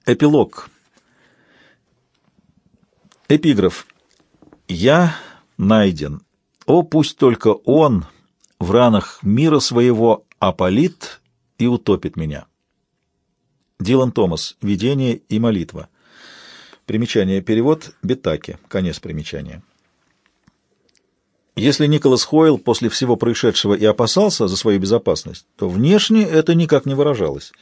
Эпилог. Эпиграф. «Я найден. О, пусть только он в ранах мира своего опалит и утопит меня». Дилан Томас. Видение и молитва. Примечание. Перевод Бетаки. Конец примечания. Если Николас Хойл после всего происшедшего и опасался за свою безопасность, то внешне это никак не выражалось.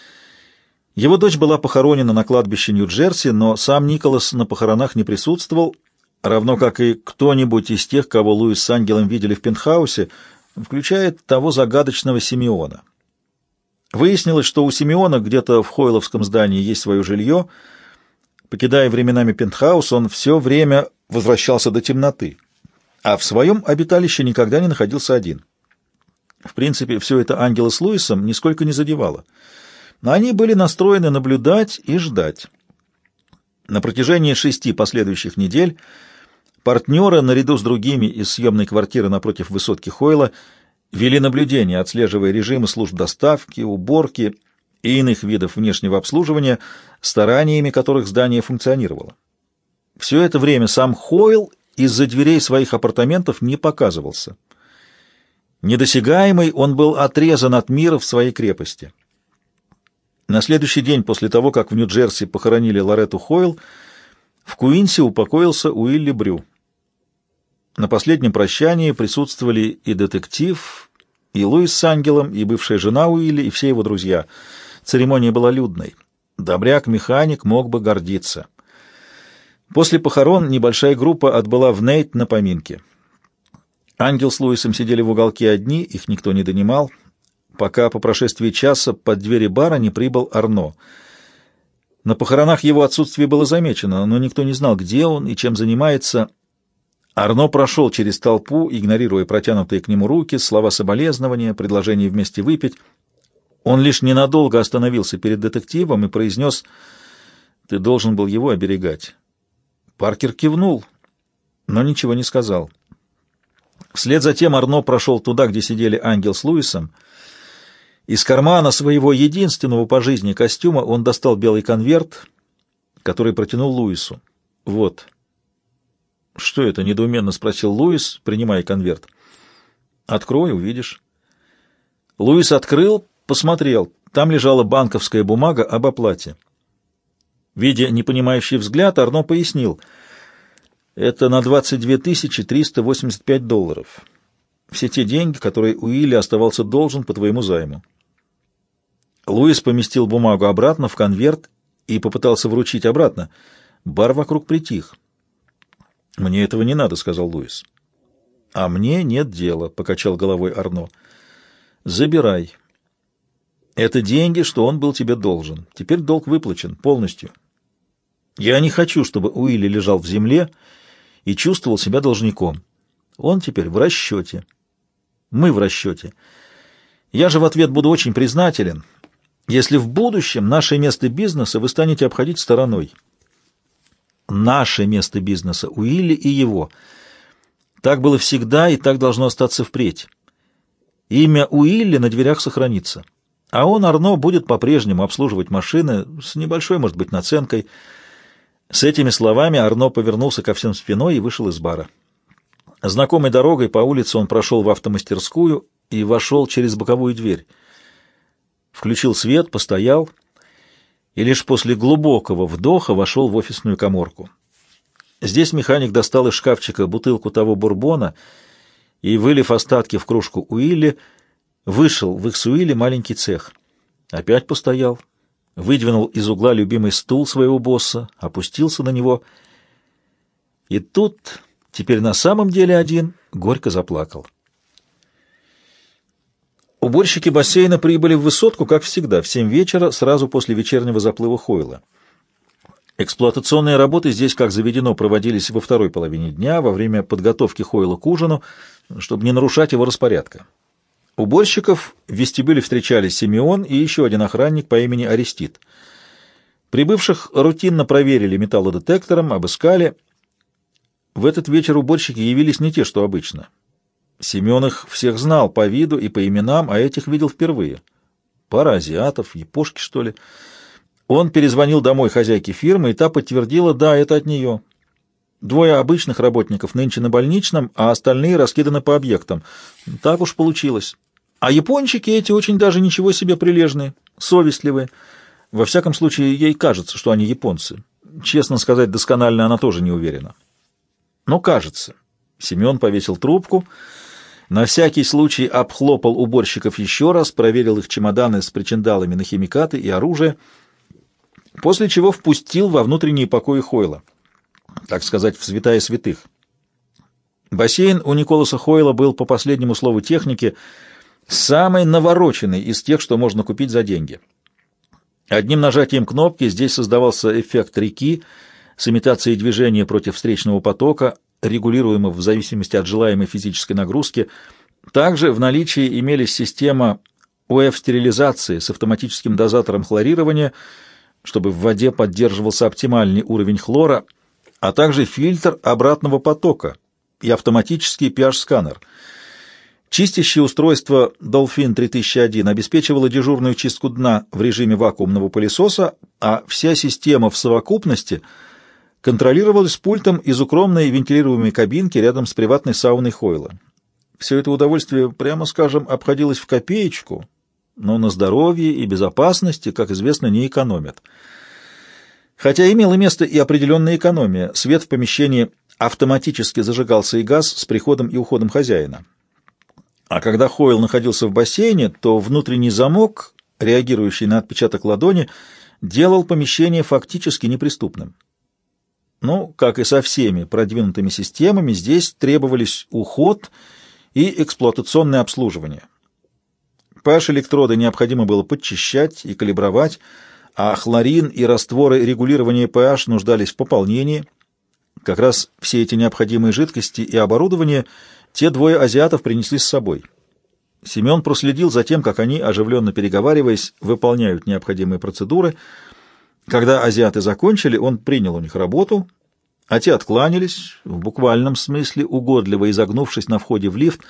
Его дочь была похоронена на кладбище Нью-Джерси, но сам Николас на похоронах не присутствовал, равно как и кто-нибудь из тех, кого Луис с ангелом видели в пентхаусе, включая того загадочного Симеона. Выяснилось, что у Симеона где-то в хойловском здании есть свое жилье. Покидая временами пентхаус, он все время возвращался до темноты, а в своем обиталище никогда не находился один. В принципе, все это ангела с Луисом нисколько не задевало. Но они были настроены наблюдать и ждать. На протяжении 6 последующих недель партнеры, наряду с другими из съемной квартиры напротив высотки Хойла, вели наблюдение, отслеживая режимы служб доставки, уборки и иных видов внешнего обслуживания, стараниями которых здание функционировало. Все это время сам Хойл из-за дверей своих апартаментов не показывался. Недосягаемый, он был отрезан от мира в своей крепости. На следующий день после того, как в Нью-Джерси похоронили Лоретту Хойл, в Куинсе упокоился Уилли Брю. На последнем прощании присутствовали и детектив, и Луис с ангелом, и бывшая жена Уилли, и все его друзья. Церемония была людной. Добряк-механик мог бы гордиться. После похорон небольшая группа отбыла в Нейт на поминки. Ангел с Луисом сидели в уголке одни, их никто не донимал, пока по прошествии часа под двери бара не прибыл Арно. На похоронах его отсутствие было замечено, но никто не знал, где он и чем занимается. Арно прошел через толпу, игнорируя протянутые к нему руки, слова соболезнования, предложение вместе выпить. Он лишь ненадолго остановился перед детективом и произнес: «Ты должен был его оберегать». Паркер кивнул, но ничего не сказал. Вслед за тем Арно прошел туда, где сидели ангел с Луисом. Из кармана своего единственного по жизни костюма он достал белый конверт, который протянул Луису. «Вот». «Что это?» — недоуменно спросил Луис, принимая конверт. «Открой, увидишь». Луис открыл, посмотрел. Там лежала банковская бумага об оплате. Видя непонимающий взгляд, Арно пояснил: «Это на 22 385 долларов. Все те деньги, которые Уилли оставался должен по твоему займу». Луис поместил бумагу обратно в конверт и попытался вручить обратно. Бар вокруг притих. «Мне этого не надо», — сказал Луис. «А мне нет дела», — покачал головой Арно. «Забирай. Это деньги, что он был тебе должен. Теперь долг выплачен полностью. Я не хочу, чтобы Уилли лежал в земле и чувствовал себя должником. Он теперь в расчете. Мы в расчете. Я же в ответ буду очень признателен, если в будущем наше место бизнеса вы станете обходить стороной». Наше место бизнеса, Уилли и его. Так было всегда и так должно остаться впредь. Имя Уилли на дверях сохранится. А он, Арно, будет по-прежнему обслуживать машины с небольшой, может быть, наценкой. С этими словами Арно повернулся ко всем спиной и вышел из бара. Знакомой дорогой по улице он прошел в автомастерскую и вошел через боковую дверь. Включил свет, постоял и лишь после глубокого вдоха вошел в офисную каморку. Здесь механик достал из шкафчика бутылку того бурбона и, вылив остатки в кружку Уилли, вышел в их с Уилли маленький цех. Опять постоял, выдвинул из угла любимый стул своего босса, опустился на него, и тут, теперь на самом деле один, горько заплакал. Уборщики бассейна прибыли в высотку, как всегда, в 7 вечера, сразу после вечернего заплыва Хойла. Эксплуатационные работы здесь, как заведено, проводились во второй половине дня, во время подготовки Хойла к ужину, чтобы не нарушать его распорядка. Уборщиков в вестибюле встречались Симеон и еще один охранник по имени Арестит. Прибывших рутинно проверили металлодетектором, обыскали. В этот вечер уборщики явились не те, что обычно. Семен их всех знал по виду и по именам, а этих видел впервые. Пара азиатов, япошки, что ли. Он перезвонил домой хозяйке фирмы, и та подтвердила, да, это от нее. 2 обычных работников нынче на больничном, а остальные раскиданы по объектам. Так уж получилось. А япончики эти очень даже ничего себе прилежные, совестливые. Во всяком случае, ей кажется, что они японцы. Честно сказать, досконально она тоже не уверена. Но кажется. Семен повесил трубку, на всякий случай обхлопал уборщиков еще раз, проверил их чемоданы с причиндалами на химикаты и оружие, после чего впустил во внутренние покои Хойла, так сказать, в святая святых. Бассейн у Николаса Хойла был, по последнему слову техники, самый навороченный из тех, что можно купить за деньги. Одним нажатием кнопки здесь создавался эффект реки с имитацией движения против встречного потока, регулируемого в зависимости от желаемой физической нагрузки. Также в наличии имелись система УФ-стерилизации с автоматическим дозатором хлорирования, чтобы в воде поддерживался оптимальный уровень хлора, а также фильтр обратного потока и автоматический pH-сканер. Чистящее устройство Dolphin 3001 обеспечивало дежурную чистку дна в режиме вакуумного пылесоса, а вся система в совокупности контролировалась пультом из укромной вентилируемой кабинки рядом с приватной сауной Хойла. Все это удовольствие, прямо скажем, обходилось в копеечку, но на здоровье и безопасности, как известно, не экономят. Хотя имела место и определенная экономия. Свет в помещении автоматически зажигался и гас с приходом и уходом хозяина. А когда Хойл находился в бассейне, то внутренний замок, реагирующий на отпечаток ладони, делал помещение фактически неприступным. Ну, как и со всеми продвинутыми системами, здесь требовались уход и эксплуатационное обслуживание. pH-электроды необходимо было подчищать и калибровать, а хлорин и растворы регулирования pH нуждались в пополнении. Как раз все эти необходимые жидкости и оборудование те 2 азиатов принесли с собой. Семен проследил за тем, как они, оживленно переговариваясь, выполняют необходимые процедуры. Когда азиаты закончили, он принял у них работу, а те откланялись, в буквальном смысле угодливо изогнувшись на входе в лифт.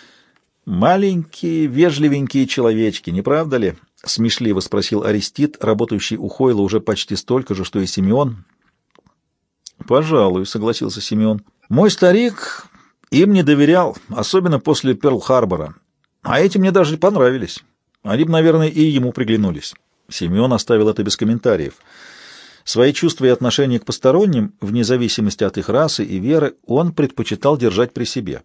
«Маленькие, вежливенькие человечки, не правда ли?» — смешливо спросил Арестит, работающий у Хойла уже почти столько же, что и Симеон. «Пожалуй», — согласился Симеон. «Мой старик им не доверял, особенно после Перл-Харбора. А эти мне даже понравились. Они бы, наверное, и ему приглянулись». Симеон оставил это без комментариев. Свои чувства и отношения к посторонним, вне зависимости от их расы и веры, он предпочитал держать при себе.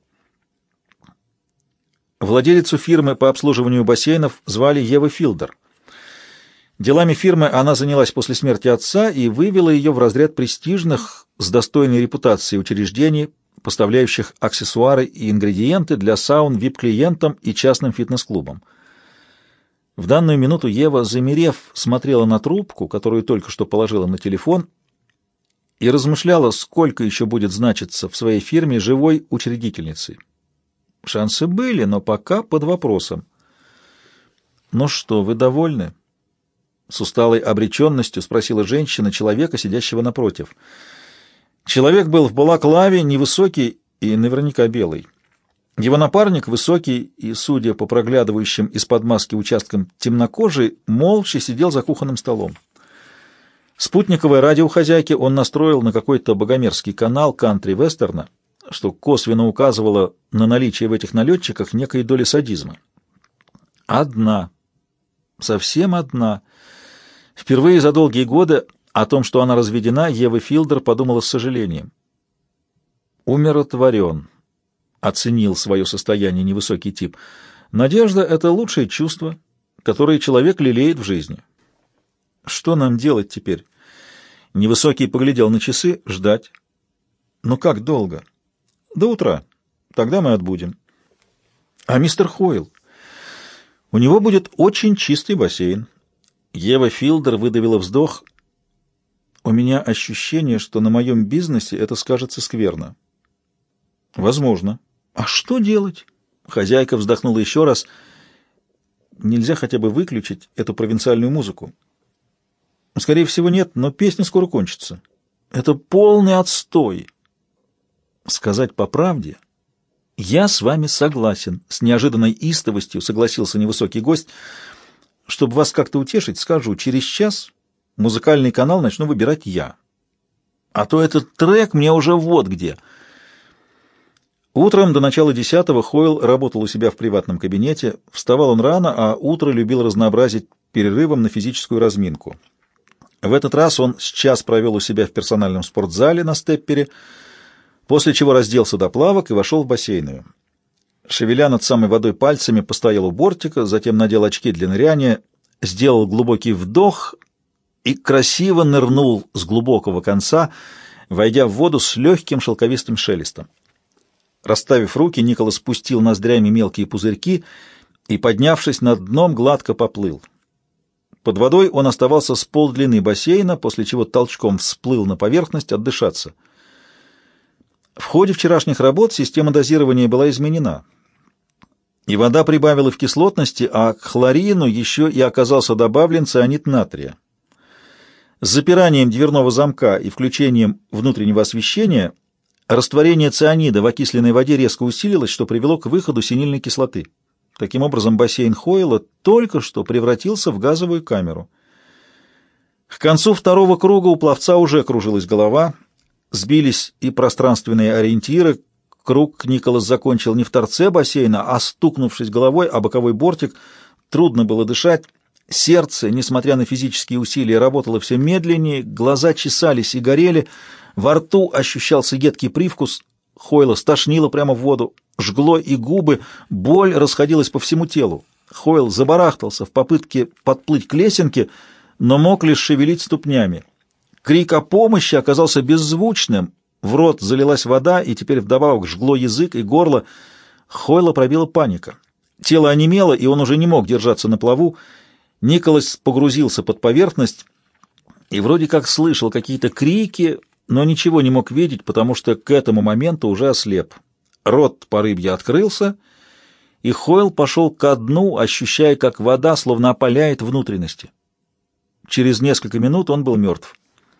Владелицу фирмы по обслуживанию бассейнов звали Ева Филдер. Делами фирмы она занялась после смерти отца и вывела ее в разряд престижных, с достойной репутацией учреждений, поставляющих аксессуары и ингредиенты для саун VIP-клиентам и частным фитнес-клубам. В данную минуту Ева, замерев, смотрела на трубку, которую только что положила на телефон, и размышляла, сколько еще будет значиться в своей фирме живой учредительницей. Шансы были, но пока под вопросом. «Ну что, вы довольны?» — с усталой обреченностью спросила женщина человека, сидящего напротив. Человек был в балаклаве, невысокий и наверняка белый. Его напарник, высокий и, судя по проглядывающим из-под маски участкам темнокожий, молча сидел за кухонным столом. Спутниковое радио хозяйки он настроил на какой-то богомерзкий канал кантри-вестерна, что косвенно указывало на наличие в этих налетчиках некой доли садизма. Одна. Совсем одна. Впервые за долгие годы о том, что она разведена, Ева Филдер подумала с сожалением. «Умиротворен», — оценил свое состояние невысокий тип. «Надежда — это лучшее чувство, которое человек лелеет в жизни». «Что нам делать теперь?» Невысокий поглядел на часы. «Ждать». «Ну как долго?» «До утра. Тогда мы отбудем». «А мистер Хойл?» «У него будет очень чистый бассейн». Ева Филдер выдавила вздох. «У меня ощущение, что на моем бизнесе это скажется скверно». «Возможно». «А что делать?» Хозяйка вздохнула еще раз. «Нельзя хотя бы выключить эту провинциальную музыку?» «Скорее всего, нет, но песня скоро кончится». «Это полный отстой». «Сказать по правде, я с вами согласен», — с неожиданной истовостью согласился невысокий гость. «Чтобы вас как-то утешить, скажу, через час музыкальный канал начну выбирать я. А то этот трек мне уже вот где. Утром до начала 10-го Хойл работал у себя в приватном кабинете. Вставал он рано, а утро любил разнообразить перерывом на физическую разминку. В этот раз он с час провел у себя в персональном спортзале на степпере, после чего разделся до плавок и вошел в бассейную. Шевеля над самой водой пальцами, постоял у бортика, затем надел очки для ныряния, сделал глубокий вдох и красиво нырнул с глубокого конца, войдя в воду с легким шелковистым шелестом. Расставив руки, Николас спустил ноздрями мелкие пузырьки и, поднявшись над дном, гладко поплыл. Под водой он оставался с полдлины бассейна, после чего толчком всплыл на поверхность отдышаться. В ходе вчерашних работ система дозирования была изменена, и вода прибавила в кислотности, а к хлорину еще и оказался добавлен цианид натрия. С запиранием дверного замка и включением внутреннего освещения растворение цианида в окисленной воде резко усилилось, что привело к выходу синильной кислоты. Таким образом, бассейн Хойла только что превратился в газовую камеру. К концу второго круга у пловца уже кружилась голова, сбились и пространственные ориентиры. Круг Николас закончил не в торце бассейна, а стукнувшись головой о боковой бортик. Трудно было дышать. Сердце, несмотря на физические усилия, работало все медленнее, глаза чесались и горели, во рту ощущался едкий привкус. Хойла стошнило прямо в воду, жгло и губы, боль расходилась по всему телу. Хойл забарахтался в попытке подплыть к лесенке, но мог лишь шевелить ступнями. Крик о помощи оказался беззвучным, в рот залилась вода, и теперь вдобавок жгло язык и горло. Хойла пробила паника. Тело онемело, и он уже не мог держаться на плаву. Николас погрузился под поверхность и вроде как слышал какие-то крики, но ничего не мог видеть, потому что к этому моменту уже ослеп. Рот по рыбье открылся, и Хойл пошел ко дну, ощущая, как вода словно опаляет внутренности. Через несколько минут он был мертв.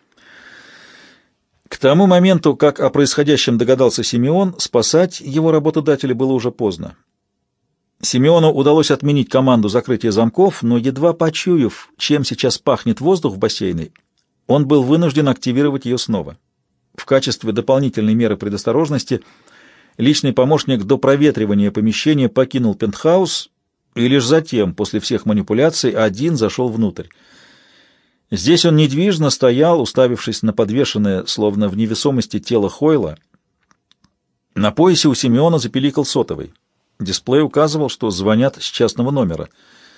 К тому моменту, как о происходящем догадался Симеон, спасать его работодателя было уже поздно. Симеону удалось отменить команду закрытия замков, но едва почуяв, чем сейчас пахнет воздух в бассейне, он был вынужден активировать ее снова. В качестве дополнительной меры предосторожности личный помощник до проветривания помещения покинул пентхаус и лишь затем, после всех манипуляций, один зашел внутрь. Здесь он недвижно стоял, уставившись на подвешенное, словно в невесомости, тело Хойла. На поясе у Симеона запиликал сотовый. Дисплей указывал, что звонят с частного номера.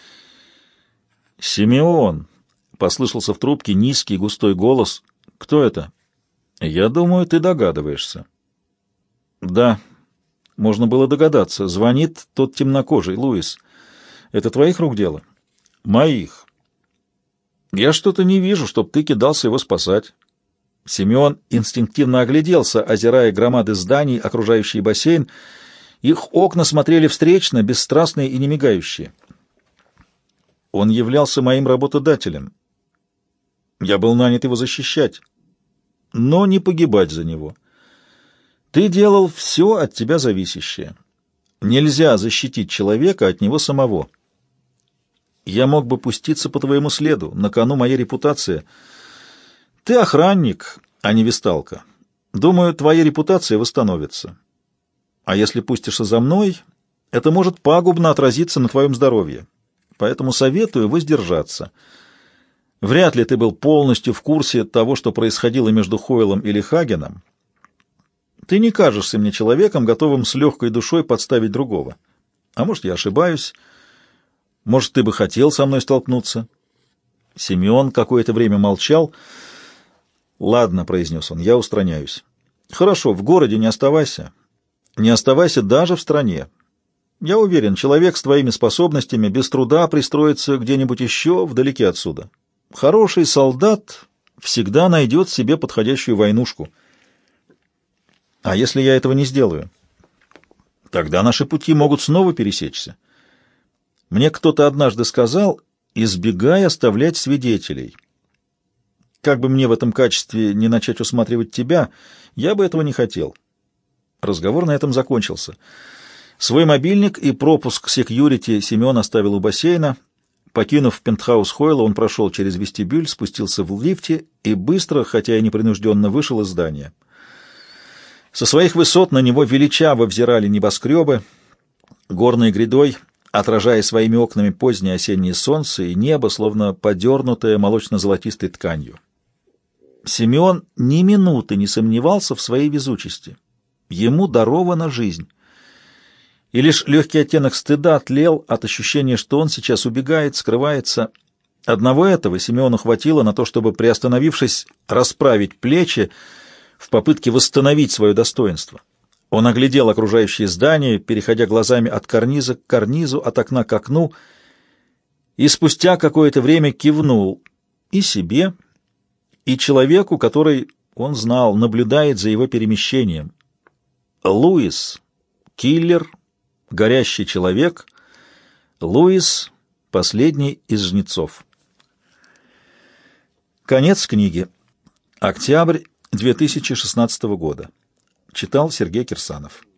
«Симеон!» — послышался в трубке низкий густой голос. «Кто это?» «Я думаю, ты догадываешься». «Да, можно было догадаться. Звонит тот темнокожий, Луис. Это твоих рук дело?» «Моих. Я что-то не вижу, чтоб ты кидался его спасать». Симеон инстинктивно огляделся, озирая громады зданий, окружающие бассейн. Их окна смотрели встречно, бесстрастные и немигающие. Он являлся моим работодателем. Я был нанят его защищать, но не погибать за него. Ты делал все от тебя зависящее. Нельзя защитить человека от него самого. Я мог бы пуститься по твоему следу, на кону моя репутация. Ты охранник, а не весталка. Думаю, твоя репутация восстановится. А если пустишься за мной, это может пагубно отразиться на твоем здоровье. Поэтому советую воздержаться. Вряд ли ты был полностью в курсе того, что происходило между Хойлом и Хагеном. Ты не кажешься мне человеком, готовым с легкой душой подставить другого. А может, я ошибаюсь. Может, ты бы хотел со мной столкнуться?» Симеон какое-то время молчал. «Ладно», — произнес он, — «я устраняюсь». «Хорошо, в городе не оставайся. Не оставайся даже в стране. Я уверен, человек с твоими способностями без труда пристроится где-нибудь еще вдалеке отсюда. Хороший солдат всегда найдет себе подходящую войнушку. А если я этого не сделаю? Тогда наши пути могут снова пересечься. Мне кто-то однажды сказал: избегай оставлять свидетелей. Как бы мне в этом качестве не начать усматривать тебя, я бы этого не хотел». Разговор на этом закончился. Свой мобильник и пропуск секьюрити Семен оставил у бассейна. Покинув пентхаус Хойла, он прошел через вестибюль, спустился в лифте и быстро, хотя и непринужденно, вышел из здания. Со своих высот на него величаво взирали небоскребы, горной грядой, отражая своими окнами позднее осеннее солнце и небо, словно подернутое молочно-золотистой тканью. Симеон ни минуты не сомневался в своей везучести. Ему дарована жизнь. И лишь легкий оттенок стыда тлел от ощущения, что он сейчас убегает, скрывается. Одного этого Симеону хватило на то, чтобы, приостановившись, расправить плечи в попытке восстановить свое достоинство. Он оглядел окружающие здания, переходя глазами от карниза к карнизу, от окна к окну, и спустя какое-то время кивнул и себе, и человеку, который, он знал, наблюдает за его перемещением. Луис, киллер, горящий человек, Луис, последний из жнецов. Конец книги. Октябрь 2016 года. Читал Сергей Кирсанов.